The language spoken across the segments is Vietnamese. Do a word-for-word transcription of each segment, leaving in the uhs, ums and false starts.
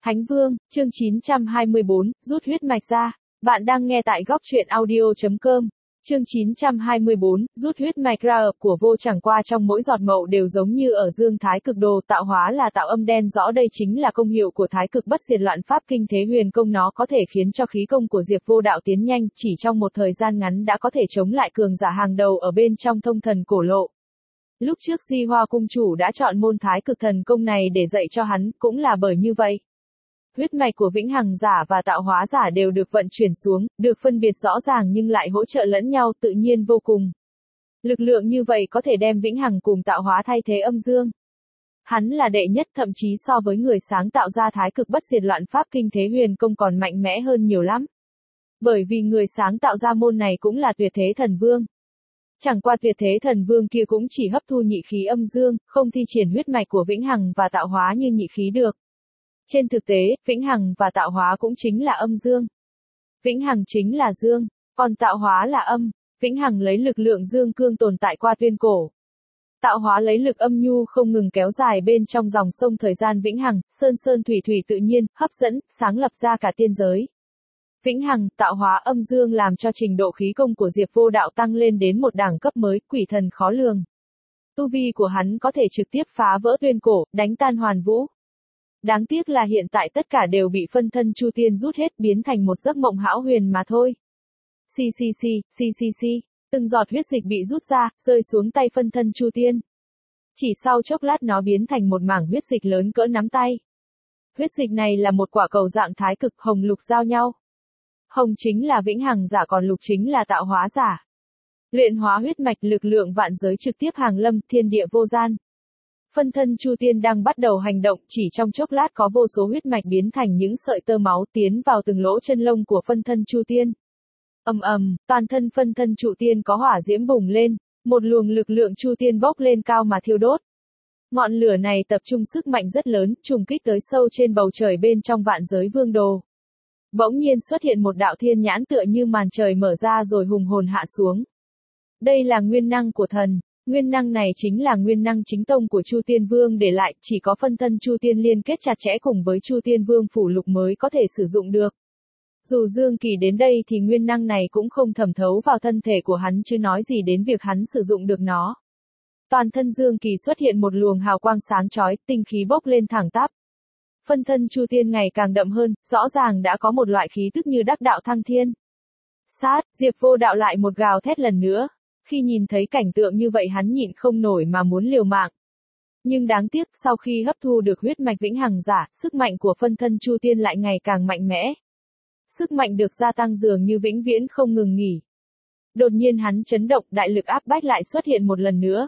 Thánh Vương, chương chín trăm hai mươi bốn, rút huyết mạch ra. Bạn đang nghe tại góc truyện audio.com. Chương chín trăm hai mươi bốn, rút huyết mạch ra ập của vô chẳng qua trong mỗi giọt mậu đều giống như ở dương thái cực đồ tạo hóa là tạo âm đen rõ đây chính là công hiệu của thái cực bất diệt loạn pháp kinh thế huyền công nó có thể khiến cho khí công của Diệp Vô Đạo tiến nhanh chỉ trong một thời gian ngắn đã có thể chống lại cường giả hàng đầu ở bên trong thông thần cổ lộ. Lúc trước Di Hoa cung chủ đã chọn môn thái cực thần công này để dạy cho hắn cũng là bởi như vậy. Huyết mạch của vĩnh hằng giả và tạo hóa giả đều được vận chuyển xuống, được phân biệt rõ ràng nhưng lại hỗ trợ lẫn nhau tự nhiên vô cùng. Lực lượng như vậy có thể đem vĩnh hằng cùng tạo hóa thay thế âm dương. Hắn là đệ nhất thậm chí so với người sáng tạo ra thái cực bất diệt loạn pháp kinh thế huyền công còn mạnh mẽ hơn nhiều lắm. Bởi vì người sáng tạo ra môn này cũng là tuyệt thế thần vương. Chẳng qua tuyệt thế thần vương kia cũng chỉ hấp thu nhị khí âm dương, không thi triển huyết mạch của vĩnh hằng và tạo hóa như nhị khí được. Trên thực tế, vĩnh hằng và tạo hóa cũng chính là âm dương. Vĩnh hằng chính là dương, còn tạo hóa là âm. Vĩnh hằng lấy lực lượng dương cương tồn tại qua tuyên cổ. Tạo hóa lấy lực âm nhu không ngừng kéo dài bên trong dòng sông thời gian vĩnh hằng, sơn sơn thủy thủy tự nhiên, hấp dẫn, sáng lập ra cả tiên giới. Vĩnh hằng, tạo hóa âm dương làm cho trình độ khí công của Diệp Vô Đạo tăng lên đến một đẳng cấp mới, quỷ thần khó lường. Tu vi của hắn có thể trực tiếp phá vỡ tuyên cổ, đánh tan hoàn vũ. Đáng tiếc là hiện tại tất cả đều bị phân thân Chu Tiên rút hết biến thành một giấc mộng hão huyền mà thôi. Xì xì xì, xì xì xì, từng giọt huyết dịch bị rút ra, rơi xuống tay phân thân Chu Tiên. Chỉ sau chốc lát nó biến thành một mảng huyết dịch lớn cỡ nắm tay. Huyết dịch này là một quả cầu dạng thái cực hồng lục giao nhau. Hồng chính là vĩnh hằng giả còn lục chính là tạo hóa giả. Luyện hóa huyết mạch lực lượng vạn giới trực tiếp hàng lâm thiên địa vô gian. Phân thân Chu Tiên đang bắt đầu hành động chỉ trong chốc lát có vô số huyết mạch biến thành những sợi tơ máu tiến vào từng lỗ chân lông của phân thân Chu Tiên. Ầm ầm, toàn thân phân thân Chu Tiên có hỏa diễm bùng lên, một luồng lực lượng Chu Tiên bốc lên cao mà thiêu đốt. Ngọn lửa này tập trung sức mạnh rất lớn, trùng kích tới sâu trên bầu trời bên trong vạn giới vương đồ. Bỗng nhiên xuất hiện một đạo thiên nhãn tựa như màn trời mở ra rồi hùng hồn hạ xuống. Đây là nguyên năng của thần, nguyên năng này chính là nguyên năng chính tông của Chu Tiên Vương để lại, chỉ có phân thân Chu Tiên liên kết chặt chẽ cùng với Chu Tiên Vương phủ lục mới có thể sử dụng được. Dù Dương Kỳ đến đây thì nguyên năng này cũng không thẩm thấu vào thân thể của hắn chứ nói gì đến việc hắn sử dụng được nó. Toàn thân Dương Kỳ xuất hiện một luồng hào quang sáng chói, tinh khí bốc lên thẳng tắp. Phân thân Chu Tiên ngày càng đậm hơn, rõ ràng đã có một loại khí tức như đắc đạo thăng thiên. Sát, Diệp Vô Đạo lại một gào thét lần nữa. Khi nhìn thấy cảnh tượng như vậy hắn nhịn không nổi mà muốn liều mạng. Nhưng đáng tiếc sau khi hấp thu được huyết mạch vĩnh hằng giả, sức mạnh của phân thân Chu Tiên lại ngày càng mạnh mẽ. Sức mạnh được gia tăng dường như vĩnh viễn không ngừng nghỉ. Đột nhiên hắn chấn động, đại lực áp bách lại xuất hiện một lần nữa.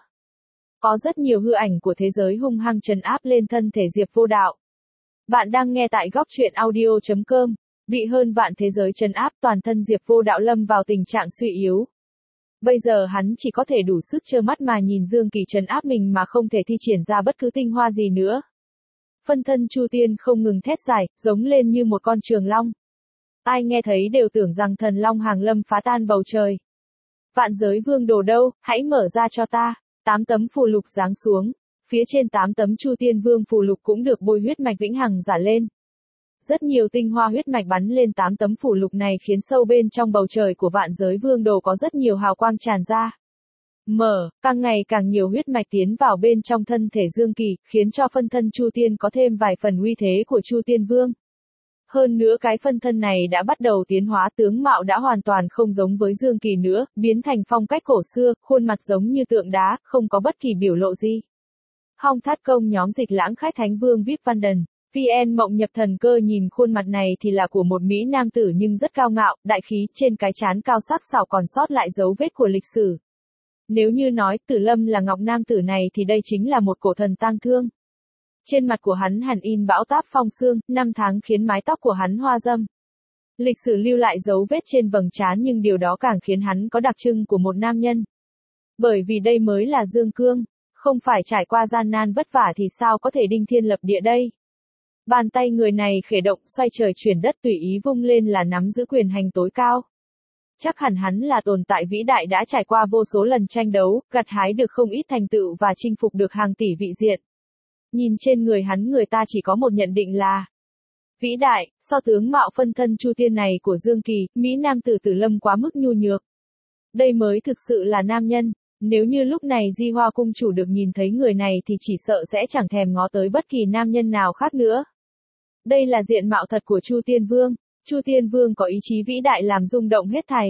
Có rất nhiều hư ảnh của thế giới hung hăng trấn áp lên thân thể Diệp Vô Đạo. Bạn đang nghe tại góc truyện audio.com. Bị hơn vạn thế giới trấn áp toàn thân Diệp Vô Đạo lâm vào tình trạng suy yếu. Bây giờ hắn chỉ có thể đủ sức trơ mắt mà nhìn Dương Kỳ trấn áp mình mà không thể thi triển ra bất cứ tinh hoa gì nữa. Phân thân Chu Tiên không ngừng thét dài, giống lên như một con trường long. Ai nghe thấy đều tưởng rằng thần long hàng lâm phá tan bầu trời. Vạn giới vương đồ đâu, hãy mở ra cho ta. Tám tấm phù lục giáng xuống. Phía trên tám tấm Chu Tiên Vương phù lục cũng được bôi huyết mạch vĩnh hằng giả lên. Rất nhiều tinh hoa huyết mạch bắn lên tám tấm phù lục này khiến sâu bên trong bầu trời của vạn giới vương đồ có rất nhiều hào quang tràn ra. Mở, càng ngày càng nhiều huyết mạch tiến vào bên trong thân thể Dương Kỳ, khiến cho phân thân Chu Tiên có thêm vài phần uy thế của Chu Tiên Vương. Hơn nữa cái phân thân này đã bắt đầu tiến hóa tướng mạo đã hoàn toàn không giống với Dương Kỳ nữa, biến thành phong cách cổ xưa, khuôn mặt giống như tượng đá, không có bất kỳ biểu lộ gì. Hong Thát Công nhóm Dịch Lãng Khách Thánh Vương vê i pê Văn vê en Mộng Nhập Thần Cơ nhìn khuôn mặt này thì là của một mỹ nam tử nhưng rất cao ngạo, đại khí, trên cái trán cao sắc sảo còn sót lại dấu vết của lịch sử. Nếu như nói Tử Lâm là ngọc nam tử này thì đây chính là một cổ thần tang thương. Trên mặt của hắn hẳn in bão táp phong sương, năm tháng khiến mái tóc của hắn hoa râm. Lịch sử lưu lại dấu vết trên vầng trán nhưng điều đó càng khiến hắn có đặc trưng của một nam nhân. Bởi vì đây mới là Dương Cương, không phải trải qua gian nan vất vả thì sao có thể đinh thiên lập địa đây. Bàn tay người này khởi động xoay trời chuyển đất tùy ý vung lên là nắm giữ quyền hành tối cao. Chắc hẳn hắn là tồn tại vĩ đại đã trải qua vô số lần tranh đấu, gặt hái được không ít thành tựu và chinh phục được hàng tỷ vị diện. Nhìn trên người hắn người ta chỉ có một nhận định là Vĩ đại, so tướng mạo phân thân Chu Tiên này của Dương Kỳ, Mỹ Nam tử Tử Lâm quá mức nhu nhược. Đây mới thực sự là nam nhân, nếu như lúc này Di Hoa cung chủ được nhìn thấy người này thì chỉ sợ sẽ chẳng thèm ngó tới bất kỳ nam nhân nào khác nữa. Đây là diện mạo thật của Chu Tiên Vương, Chu Tiên Vương có ý chí vĩ đại làm rung động hết thảy.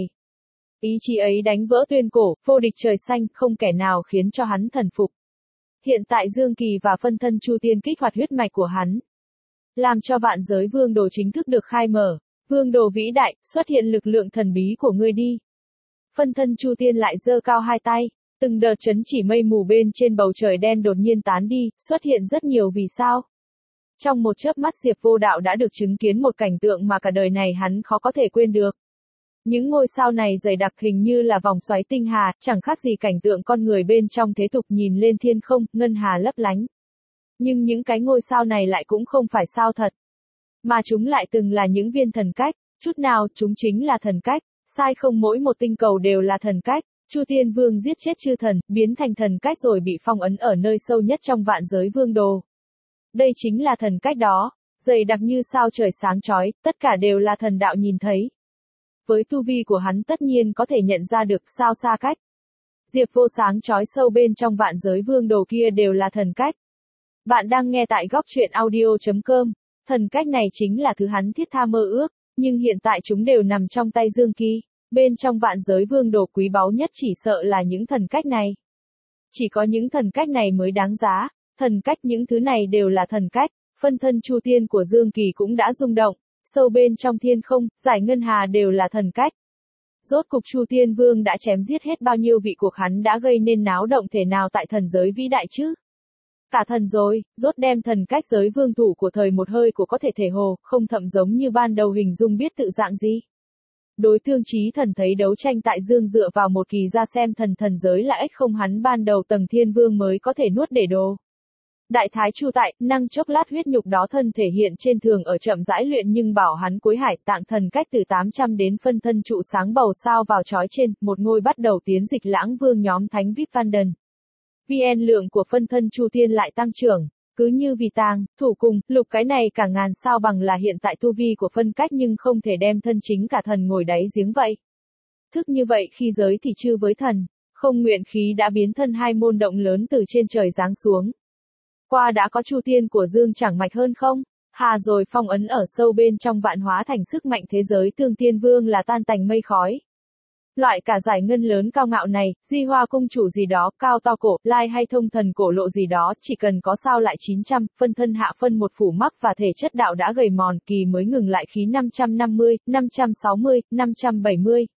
Ý chí ấy đánh vỡ tuyên cổ, vô địch trời xanh, không kẻ nào khiến cho hắn thần phục. Hiện tại Dương Kỳ và phân thân Chu Tiên kích hoạt huyết mạch của hắn, làm cho vạn giới vương đồ chính thức được khai mở. Vương đồ vĩ đại, xuất hiện lực lượng thần bí của ngươi đi. Phân thân Chu Tiên lại giơ cao hai tay, từng đợt chấn chỉ mây mù bên trên bầu trời đen đột nhiên tán đi, xuất hiện rất nhiều vì sao. Trong một chớp mắt Diệp Vô Đạo đã được chứng kiến một cảnh tượng mà cả đời này hắn khó có thể quên được. Những ngôi sao này dày đặc hình như là vòng xoáy tinh hà, chẳng khác gì cảnh tượng con người bên trong thế tục nhìn lên thiên không, ngân hà lấp lánh. Nhưng những cái ngôi sao này lại cũng không phải sao thật, mà chúng lại từng là những viên thần cách, chút nào chúng chính là thần cách, sai không, mỗi một tinh cầu đều là thần cách. Chu Tiên Vương giết chết chư thần, biến thành thần cách rồi bị phong ấn ở nơi sâu nhất trong vạn giới vương đồ. Đây chính là thần cách đó, dày đặc như sao trời sáng chói, tất cả đều là thần đạo nhìn thấy. Với tu vi của hắn tất nhiên có thể nhận ra được sao xa cách. Diệp Vô sáng chói sâu bên trong vạn giới vương đồ kia đều là thần cách. Bạn đang nghe tại góc truyện audio chấm com. Thần cách này chính là thứ hắn thiết tha mơ ước, nhưng hiện tại chúng đều nằm trong tay Dương Kỳ. Bên trong vạn giới vương đồ quý báu nhất chỉ sợ là những thần cách này. Chỉ có những thần cách này mới đáng giá. Thần cách, những thứ này đều là thần cách. Phân thân Chu Tiên của Dương Kỳ cũng đã rung động. Sâu bên trong thiên không, giải ngân hà đều là thần cách. Rốt cục Chu Tiên Vương đã chém giết hết bao nhiêu vị cuộc, hắn đã gây nên náo động thể nào tại thần giới vĩ đại chứ? Cả thần rồi, rốt đem thần cách giới vương thủ của thời một hơi của có thể thể hồ, không thậm giống như ban đầu hình dung biết tự dạng gì. Đối Thương Chí Thần thấy đấu tranh tại dương dựa vào một kỳ ra xem thần thần giới là ếch không, hắn ban đầu tầng thiên vương mới có thể nuốt để đồ. Đại thái Chu tại, năng chốc lát huyết nhục đó thân thể hiện trên thường ở chậm rãi luyện, nhưng bảo hắn cuối hải tạng thần cách từ tám trăm đến phân thân trụ sáng bầu sao vào chói trên, một ngôi bắt đầu tiến dịch lãng vương nhóm thánh vip văn đần. vê en lượng của phân thân Chu Tiên lại tăng trưởng, cứ như vì tàng, thủ cùng, lục cái này cả ngàn sao bằng là hiện tại tu vi của phân cách, nhưng không thể đem thân chính cả thần ngồi đáy giếng vậy. Thức như vậy khi giới thì chư với thần, không nguyện khí đã biến thân hai môn động lớn từ trên trời giáng xuống. Qua đã có Chu Tiên của Dương chẳng mạch hơn không? Hà rồi phong ấn ở sâu bên trong vạn hóa thành sức mạnh thế giới Tương Tiên Vương là tan tành mây khói. Loại cả giải ngân lớn cao ngạo này, Di Hoa cung chủ gì đó, cao to cổ, lai hay thông thần cổ lộ gì đó, chỉ cần có sao lại chín trăm, phân thân hạ phân một phủ mắc và thể chất đạo đã gầy mòn, kỳ mới ngừng lại khí năm trăm năm mươi, năm trăm sáu mươi, năm trăm bảy mươi,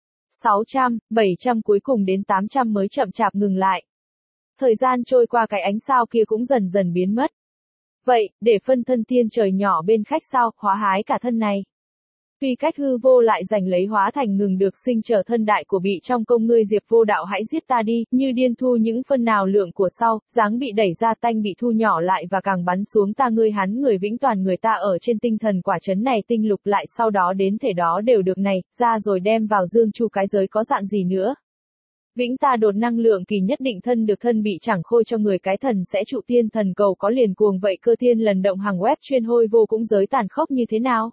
sáu trăm, bảy trăm cuối cùng đến tám trăm mới chậm chạp ngừng lại. Thời gian trôi qua cái ánh sao kia cũng dần dần biến mất. Vậy, để phân thân tiên trời nhỏ bên khách sao, hóa hái cả thân này. Tuy cách hư vô lại giành lấy hóa thành ngừng được sinh trở thân đại của bị trong công ngươi Diệp Vô Đạo hãy giết ta đi, như điên thu những phân nào lượng của sau, dáng bị đẩy ra tanh bị thu nhỏ lại và càng bắn xuống ta ngươi hắn người vĩnh toàn người ta ở trên tinh thần quả trấn này tinh lục lại sau đó đến thể đó đều được này, ra rồi đem vào dương chu cái giới có dạng gì nữa. Vĩnh ta đột năng lượng kỳ nhất định thân được thân bị chẳng khôi cho người cái thần sẽ trụ tiên thần cầu có liền cuồng vậy cơ thiên lần động hàng web chuyên hôi vô cũng giới tàn khốc như thế nào.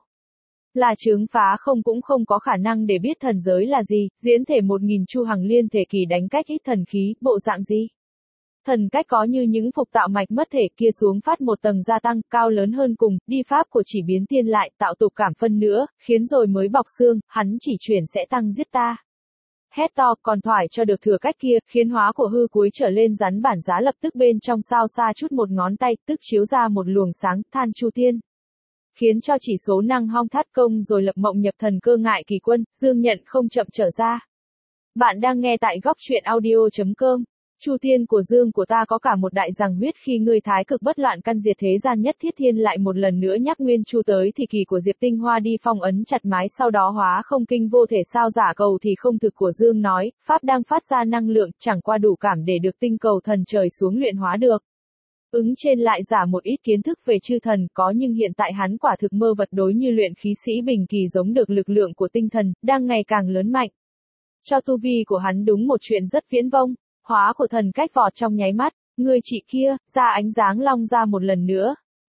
Là chướng phá không cũng không có khả năng để biết thần giới là gì, diễn thể một nghìn chu hằng liên thể kỳ đánh cách ít thần khí, bộ dạng gì. Thần cách có như những phục tạo mạch mất thể kia xuống phát một tầng gia tăng, cao lớn hơn cùng, đi pháp của chỉ biến tiên lại, tạo tục cảm phân nữa, khiến rồi mới bọc xương, hắn chỉ chuyển sẽ tăng giết ta. Hét to, còn thoải cho được thừa cách kia, khiến hóa của hư cuối trở lên rắn bản giá lập tức bên trong sao xa chút một ngón tay, tức chiếu ra một luồng sáng, than chu tiên. Khiến cho chỉ số năng hong thắt công rồi lập mộng nhập thần cơ ngại kỳ quân, dương nhận không chậm trở ra. Bạn đang nghe tại góc truyện audio chấm com. Chu Tiên của Dương của ta có cả một đại rằng huyết khi ngươi thái cực bất loạn căn diệt thế gian nhất thiết thiên lại một lần nữa nhắc nguyên chu tới thì kỳ của Diệp Tinh Hoa đi phong ấn chặt mái sau đó hóa không kinh vô thể sao giả cầu thì không thực của Dương nói, Pháp đang phát ra năng lượng chẳng qua đủ cảm để được tinh cầu thần trời xuống luyện hóa được. Ứng trên lại giả một ít kiến thức về chư thần có nhưng hiện tại hắn quả thực mơ vật đối như luyện khí sĩ bình kỳ giống được lực lượng của tinh thần, đang ngày càng lớn mạnh. Cho tu vi của hắn đúng một chuyện rất viễn vông. Hóa của thần cách vọt trong nháy mắt, người chị kia, ra ánh dáng long ra một lần nữa.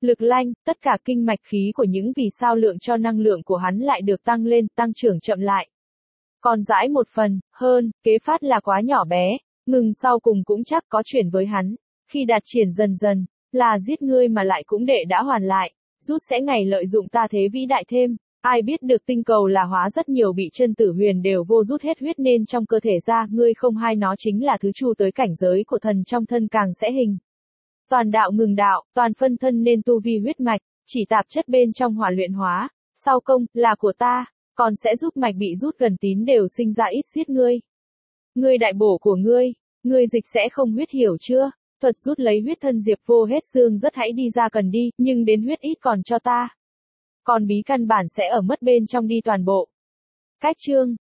Lực lanh, tất cả kinh mạch khí của những vì sao lượng cho năng lượng của hắn lại được tăng lên, tăng trưởng chậm lại. Còn dãi một phần, hơn, kế phát là quá nhỏ bé, ngừng sau cùng cũng chắc có chuyển với hắn. Khi đạt triển dần dần, là giết ngươi mà lại cũng đệ đã hoàn lại, rút sẽ ngày lợi dụng ta thế vĩ đại thêm. Ai biết được tinh cầu là hóa rất nhiều bị chân tử huyền đều vô rút hết huyết nên trong cơ thể ra, ngươi không hay nó chính là thứ chu tới cảnh giới của thần trong thân càng sẽ hình. Toàn đạo ngừng đạo, toàn phân thân nên tu vi huyết mạch, chỉ tạp chất bên trong hỏa luyện hóa, sau công, là của ta, còn sẽ giúp mạch bị rút gần tín đều sinh ra ít giết ngươi. Ngươi đại bổ của ngươi, ngươi dịch sẽ không huyết hiểu chưa? Thuật rút lấy huyết thân diệp vô hết xương rất hãy đi ra cần đi, nhưng đến huyết ít còn cho ta. Còn bí căn bản sẽ ở mất bên trong đi toàn bộ. Cách chương